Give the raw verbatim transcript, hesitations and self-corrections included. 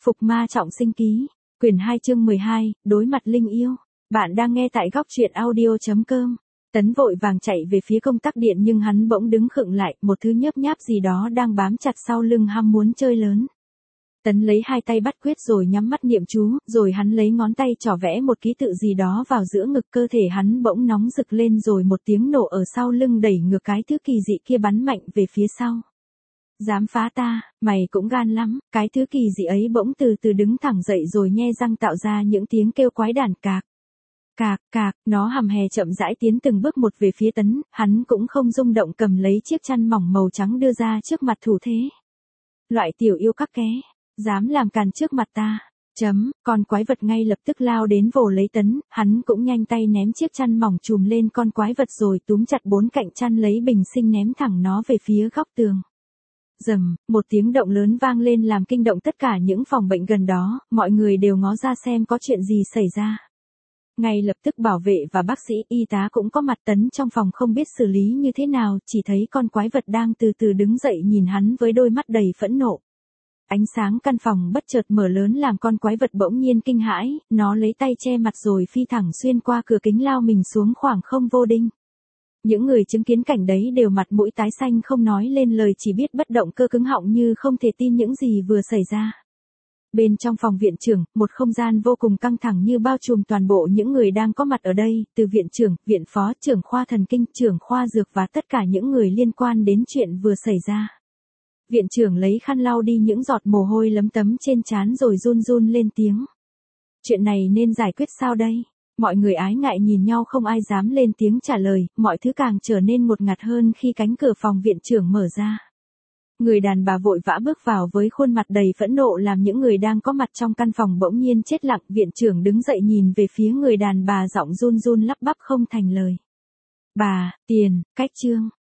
Phục ma trọng sinh ký, quyển hai chương mười hai, đối mặt linh yêu. Bạn đang nghe tại góc truyện audio chấm com. Tấn vội vàng chạy về phía công tắc điện nhưng hắn bỗng đứng khựng lại, một thứ nhớp nháp gì đó đang bám chặt sau lưng ham muốn chơi lớn. Tấn lấy hai tay bắt quyết rồi nhắm mắt niệm chú, rồi hắn lấy ngón tay trỏ vẽ một ký tự gì đó vào giữa ngực, cơ thể hắn bỗng nóng rực lên rồi một tiếng nổ ở sau lưng đẩy ngược cái thứ kỳ dị kia bắn mạnh về phía sau. Dám phá ta, mày cũng gan lắm, cái thứ kỳ dị ấy bỗng từ từ đứng thẳng dậy rồi nhe răng tạo ra những tiếng kêu quái đản cạc. Cạc, cạc, nó hầm hè chậm rãi tiến từng bước một về phía Tấn, hắn cũng không rung động cầm lấy chiếc chăn mỏng màu trắng đưa ra trước mặt thủ thế. Loại tiểu yêu các ké, dám làm càn trước mặt ta. Chấm, con quái vật ngay lập tức lao đến vồ lấy Tấn, hắn cũng nhanh tay ném chiếc chăn mỏng chùm lên con quái vật rồi túm chặt bốn cạnh chăn lấy bình sinh ném thẳng nó về phía góc tường. Rầm, một tiếng động lớn vang lên làm kinh động tất cả những phòng bệnh gần đó, mọi người đều ngó ra xem có chuyện gì xảy ra. Ngay lập tức bảo vệ và bác sĩ y tá cũng có mặt. Tấn trong phòng không biết xử lý như thế nào, chỉ thấy con quái vật đang từ từ đứng dậy nhìn hắn với đôi mắt đầy phẫn nộ. Ánh sáng căn phòng bất chợt mở lớn làm con quái vật bỗng nhiên kinh hãi, nó lấy tay che mặt rồi phi thẳng xuyên qua cửa kính lao mình xuống khoảng không vô định. Những người chứng kiến cảnh đấy đều mặt mũi tái xanh không nói lên lời, chỉ biết bất động cơ cứng họng như không thể tin những gì vừa xảy ra. Bên trong phòng viện trưởng, một không gian vô cùng căng thẳng như bao trùm toàn bộ những người đang có mặt ở đây, từ viện trưởng, viện phó, trưởng khoa thần kinh, trưởng khoa dược và tất cả những người liên quan đến chuyện vừa xảy ra. Viện trưởng lấy khăn lau đi những giọt mồ hôi lấm tấm trên trán rồi run run lên tiếng. Chuyện này nên giải quyết sao đây? Mọi người ái ngại nhìn nhau không ai dám lên tiếng trả lời, mọi thứ càng trở nên ngột ngạt hơn khi cánh cửa phòng viện trưởng mở ra. Người đàn bà vội vã bước vào với khuôn mặt đầy phẫn nộ làm những người đang có mặt trong căn phòng bỗng nhiên chết lặng. Viện trưởng đứng dậy nhìn về phía người đàn bà, giọng run run lắp bắp không thành lời. Bà, tiền, cách trương,